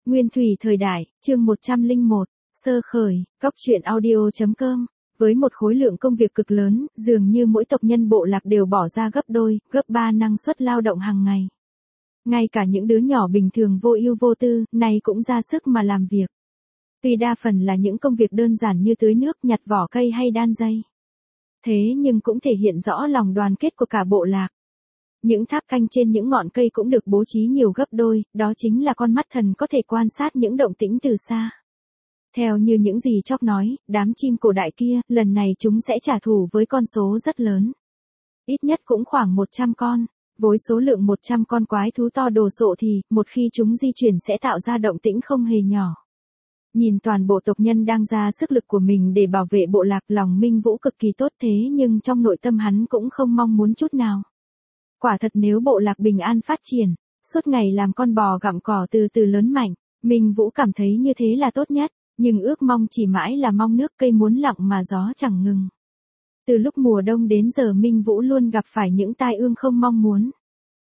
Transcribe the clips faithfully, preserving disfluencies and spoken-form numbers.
Nguyên thủy thời đại, chương một trăm lẻ một, sơ khởi, góc truyện audio.com. Với một khối lượng công việc cực lớn, dường như mỗi tộc nhân bộ lạc đều bỏ ra gấp đôi, gấp ba năng suất lao động hàng ngày. Ngay cả những đứa nhỏ bình thường vô ưu vô tư, này cũng ra sức mà làm việc. Tuy đa phần là những công việc đơn giản như tưới nước, nhặt vỏ cây hay đan dây. Thế nhưng cũng thể hiện rõ lòng đoàn kết của cả bộ lạc. Những tháp canh trên những ngọn cây cũng được bố trí nhiều gấp đôi, đó chính là con mắt thần có thể quan sát những động tĩnh từ xa. Theo như những gì Chóc nói, đám chim cổ đại kia, lần này chúng sẽ trả thù với con số rất lớn. Ít nhất cũng khoảng một trăm con. Với số lượng một trăm con quái thú to đồ sộ thì, một khi chúng di chuyển sẽ tạo ra động tĩnh không hề nhỏ. Nhìn toàn bộ tộc nhân đang ra sức lực của mình để bảo vệ bộ lạc, lòng Minh Vũ cực kỳ tốt, thế nhưng trong nội tâm hắn cũng không mong muốn chút nào. Quả thật nếu bộ lạc bình an phát triển, suốt ngày làm con bò gặm cỏ từ từ lớn mạnh, Minh Vũ cảm thấy như thế là tốt nhất, nhưng ước mong chỉ mãi là mong nước cây muốn lặng mà gió chẳng ngừng. Từ lúc mùa đông đến giờ Minh Vũ luôn gặp phải những tai ương không mong muốn.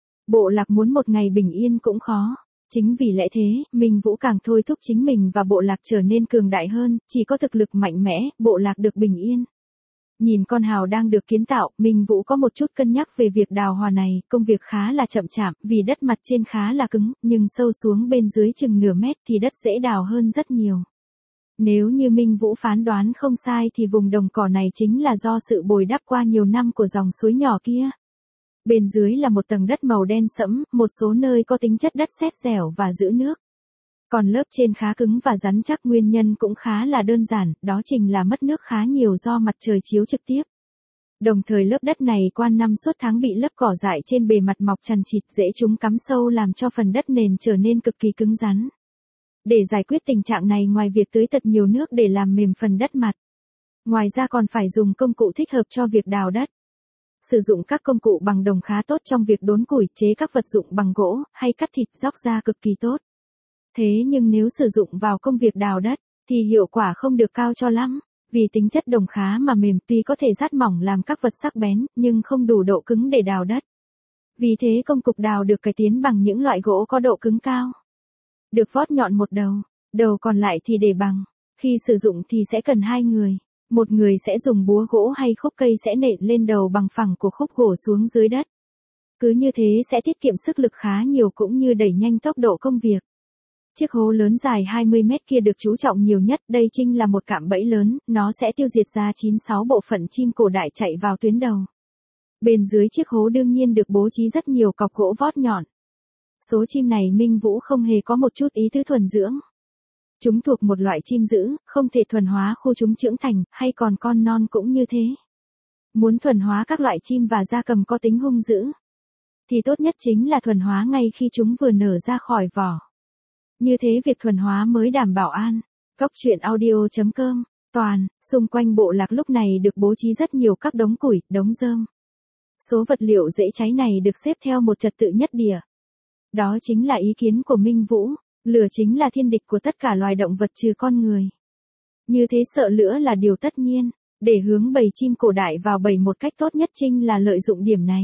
Bộ lạc muốn một ngày bình yên cũng khó. Chính vì lẽ thế, Minh Vũ càng thôi thúc chính mình và bộ lạc trở nên cường đại hơn, chỉ có thực lực mạnh mẽ, bộ lạc được bình yên. Nhìn con hào đang được kiến tạo, Minh Vũ có một chút cân nhắc về việc đào hào này, công việc khá là chậm chạp, vì đất mặt trên khá là cứng, nhưng sâu xuống bên dưới chừng nửa mét thì đất dễ đào hơn rất nhiều. Nếu như Minh Vũ phán đoán không sai thì vùng đồng cỏ này chính là do sự bồi đắp qua nhiều năm của dòng suối nhỏ kia. Bên dưới là một tầng đất màu đen sẫm, một số nơi có tính chất đất sét dẻo và giữ nước. Còn lớp trên khá cứng và rắn chắc, nguyên nhân cũng khá là đơn giản, đó chính là mất nước khá nhiều do mặt trời chiếu trực tiếp. Đồng thời lớp đất này qua năm suốt tháng bị lớp cỏ dại trên bề mặt mọc chằng chịt, dễ chúng cắm sâu làm cho phần đất nền trở nên cực kỳ cứng rắn. Để giải quyết tình trạng này, ngoài việc tưới thật nhiều nước để làm mềm phần đất mặt, ngoài ra còn phải dùng công cụ thích hợp cho việc đào đất. Sử dụng các công cụ bằng đồng khá tốt trong việc đốn củi, chế các vật dụng bằng gỗ, hay cắt thịt róc da cực kỳ tốt. Thế nhưng nếu sử dụng vào công việc đào đất, thì hiệu quả không được cao cho lắm, vì tính chất đồng khá mà mềm, tuy có thể rát mỏng làm các vật sắc bén, nhưng không đủ độ cứng để đào đất. Vì thế công cụ đào được cải tiến bằng những loại gỗ có độ cứng cao. Được vót nhọn một đầu, đầu còn lại thì để bằng. Khi sử dụng thì sẽ cần hai người. Một người sẽ dùng búa gỗ hay khúc cây sẽ nện lên đầu bằng phẳng của khúc gỗ xuống dưới đất. Cứ như thế sẽ tiết kiệm sức lực khá nhiều cũng như đẩy nhanh tốc độ công việc. Chiếc hố lớn dài hai mươi mét kia được chú trọng nhiều nhất, đây chính là một cạm bẫy lớn, nó sẽ tiêu diệt ra chín sáu bộ phận chim cổ đại chạy vào tuyến đầu. Bên dưới chiếc hố đương nhiên được bố trí rất nhiều cọc gỗ vót nhọn. Số chim này Minh Vũ không hề có một chút ý tứ thuần dưỡng. Chúng thuộc một loại chim dữ, không thể thuần hóa khu chúng trưởng thành, hay còn con non cũng như thế. Muốn thuần hóa các loại chim và gia cầm có tính hung dữ, thì tốt nhất chính là thuần hóa ngay khi chúng vừa nở ra khỏi vỏ. Như thế việc thuần hóa mới đảm bảo an. Góc truyện audio.com. Toàn, xung quanh bộ lạc lúc này được bố trí rất nhiều các đống củi, đống rơm. Số vật liệu dễ cháy này được xếp theo một trật tự nhất địa. Đó chính là ý kiến của Minh Vũ. Lửa chính là thiên địch của tất cả loài động vật trừ con người. Như thế sợ lửa là điều tất nhiên, để hướng bầy chim cổ đại vào bầy một cách tốt nhất chính là lợi dụng điểm này.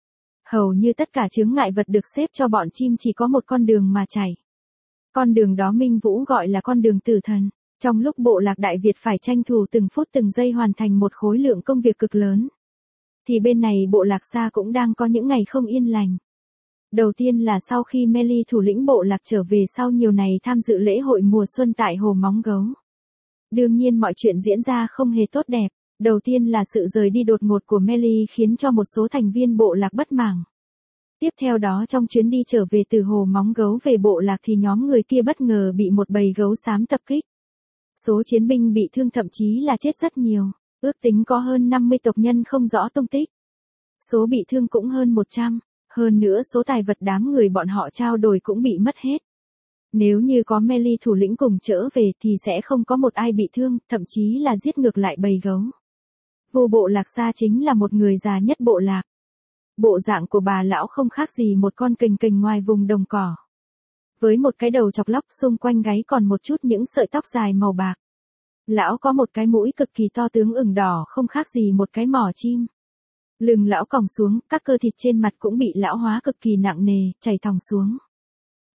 Hầu như tất cả chướng ngại vật được xếp cho bọn chim chỉ có một con đường mà chạy. Con đường đó Minh Vũ gọi là con đường tử thần. Trong lúc bộ lạc Đại Việt phải tranh thủ từng phút từng giây hoàn thành một khối lượng công việc cực lớn, thì bên này bộ lạc Sa cũng đang có những ngày không yên lành. Đầu tiên là sau khi Meli thủ lĩnh bộ lạc trở về sau nhiều ngày tham dự lễ hội mùa xuân tại Hồ Móng Gấu. Đương nhiên mọi chuyện diễn ra không hề tốt đẹp. Đầu tiên là sự rời đi đột ngột của Meli khiến cho một số thành viên bộ lạc bất màng. Tiếp theo đó trong chuyến đi trở về từ Hồ Móng Gấu về bộ lạc thì nhóm người kia bất ngờ bị một bầy gấu xám tập kích. Số chiến binh bị thương thậm chí là chết rất nhiều. Ước tính có hơn năm mươi tộc nhân không rõ tung tích. Số bị thương cũng hơn một trăm. Hơn nữa số tài vật đám người bọn họ trao đổi cũng bị mất hết. Nếu như có Meli thủ lĩnh cùng trở về thì sẽ không có một ai bị thương, thậm chí là giết ngược lại bầy gấu. Vua bộ lạc Sa chính là một người già nhất bộ lạc. Bộ dạng của bà lão không khác gì một con kình kình ngoài vùng đồng cỏ. Với một cái đầu chọc lóc, xung quanh gáy còn một chút những sợi tóc dài màu bạc. Lão có một cái mũi cực kỳ to tướng ửng đỏ không khác gì một cái mỏ chim. Lưng lão còng xuống, các cơ thịt trên mặt cũng bị lão hóa cực kỳ nặng nề, chảy thòng xuống.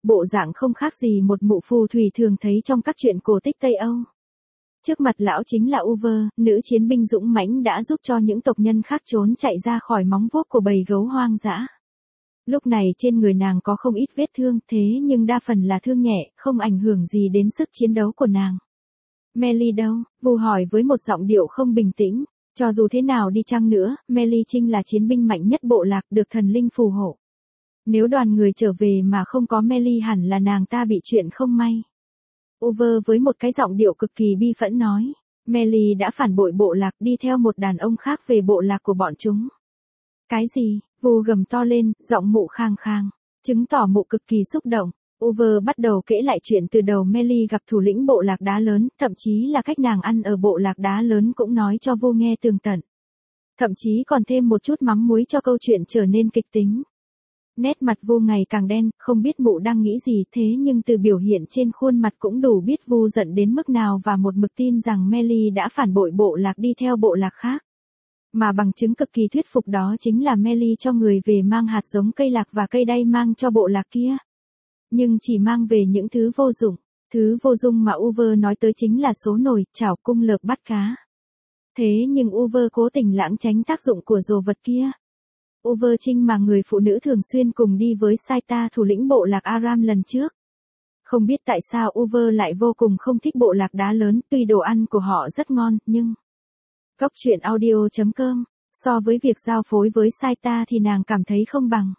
bộ dạng không khác gì một mụ phù thủy thường thấy trong các truyện cổ tích Tây Âu. Trước mặt lão chính là Uver, nữ chiến binh dũng mãnh đã giúp cho những tộc nhân khác trốn chạy ra khỏi móng vuốt của bầy gấu hoang dã. Lúc này trên người nàng có không ít vết thương, thế nhưng đa phần là thương nhẹ, không ảnh hưởng gì đến sức chiến đấu của nàng. Melly đâu? Vu hỏi với một giọng điệu không bình tĩnh. Cho dù thế nào đi chăng nữa, Melly Trinh là chiến binh mạnh nhất bộ lạc, được thần linh phù hộ. Nếu đoàn người trở về mà không có Melly hẳn là nàng ta bị chuyện không may. Uver với một cái giọng điệu cực kỳ bi phẫn nói. Melly đã phản bội bộ lạc, đi theo một đàn ông khác về bộ lạc của bọn chúng. Cái gì? Vu gầm to lên, giọng mụ khang khang, chứng tỏ mụ cực kỳ xúc động. Uver bắt đầu kể lại chuyện từ đầu Melly gặp thủ lĩnh bộ lạc đá lớn, thậm chí là cách nàng ăn ở bộ lạc đá lớn cũng nói cho Vu nghe tường tận. Thậm chí còn thêm một chút mắm muối cho câu chuyện trở nên kịch tính. Nét mặt Vu ngày càng đen, không biết mụ đang nghĩ gì, thế nhưng từ biểu hiện trên khuôn mặt cũng đủ biết Vu giận đến mức nào và một mực tin rằng Melly đã phản bội bộ lạc đi theo bộ lạc khác. Mà bằng chứng cực kỳ thuyết phục đó chính là Melly cho người về mang hạt giống cây lạc và cây đay mang cho bộ lạc kia. Nhưng chỉ mang về những thứ vô dụng. Thứ vô dụng mà Uver nói tới chính là số nồi, chảo, cung lợp bắt cá. Thế nhưng Uver cố tình lãng tránh tác dụng của đồ vật kia. Uver Trinh mà người phụ nữ thường xuyên cùng đi với Saita thủ lĩnh bộ lạc Aram lần trước. Không biết tại sao Uver lại vô cùng không thích bộ lạc đá lớn, tuy đồ ăn của họ rất ngon, nhưng... Góc truyện audio chấm com, so với việc giao phối với Saita thì nàng cảm thấy không bằng.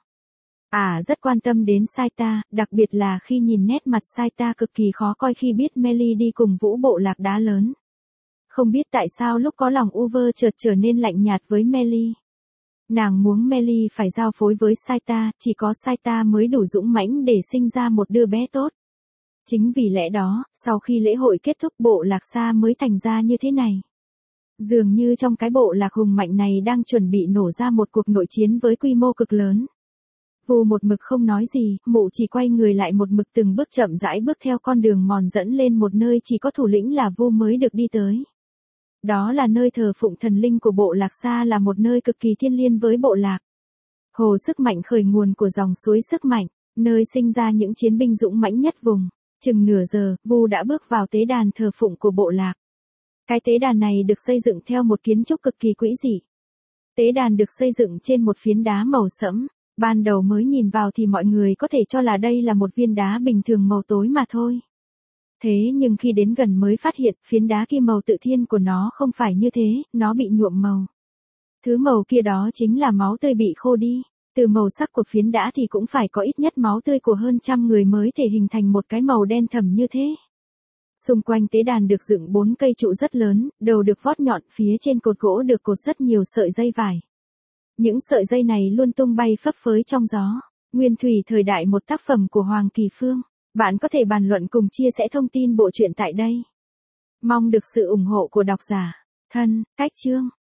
À rất quan tâm đến Saita, đặc biệt là khi nhìn nét mặt Saita cực kỳ khó coi khi biết Melly đi cùng vũ bộ lạc đá lớn. Không biết tại sao lúc có lòng Uver chợt trở nên lạnh nhạt với Melly. Nàng muốn Melly phải giao phối với Saita, chỉ có Saita mới đủ dũng mãnh để sinh ra một đứa bé tốt. Chính vì lẽ đó, sau khi lễ hội kết thúc bộ lạc Sa mới thành ra như thế này. Dường như trong cái bộ lạc hùng mạnh này đang chuẩn bị nổ ra một cuộc nội chiến với quy mô cực lớn. Vu một mực không nói gì, mụ chỉ quay người lại một mực từng bước chậm rãi bước theo con đường mòn dẫn lên một nơi chỉ có thủ lĩnh là Vu mới được đi tới. Đó là nơi thờ phụng thần linh của bộ lạc Sa, là một nơi cực kỳ thiêng liêng với bộ lạc. Hồ sức mạnh khởi nguồn của dòng suối sức mạnh, nơi sinh ra những chiến binh dũng mãnh nhất vùng. Chừng nửa giờ, Vu đã bước vào tế đàn thờ phụng của bộ lạc. Cái tế đàn này được xây dựng theo một kiến trúc cực kỳ quỷ dị. Tế đàn được xây dựng trên một phiến đá màu sẫm. Ban đầu mới nhìn vào thì mọi người có thể cho là đây là một viên đá bình thường màu tối mà thôi. Thế nhưng khi đến gần mới phát hiện phiến đá kia màu tự thiên của nó không phải như thế, nó bị nhuộm màu. Thứ màu kia đó chính là máu tươi bị khô đi. Từ màu sắc của phiến đá thì cũng phải có ít nhất máu tươi của hơn trăm người mới thể hình thành một cái màu đen thẫm như thế. Xung quanh tế đàn được dựng bốn cây trụ rất lớn, đầu được vót nhọn, phía trên cột gỗ được cột rất nhiều sợi dây vải. Những sợi dây này luôn tung bay phấp phới trong gió. Nguyên thủy thời đại, một tác phẩm của Hoàng Kỳ Phương. Bạn có thể bàn luận cùng chia sẻ thông tin bộ truyện tại đây. Mong được sự ủng hộ của độc giả. Thân, cách chương.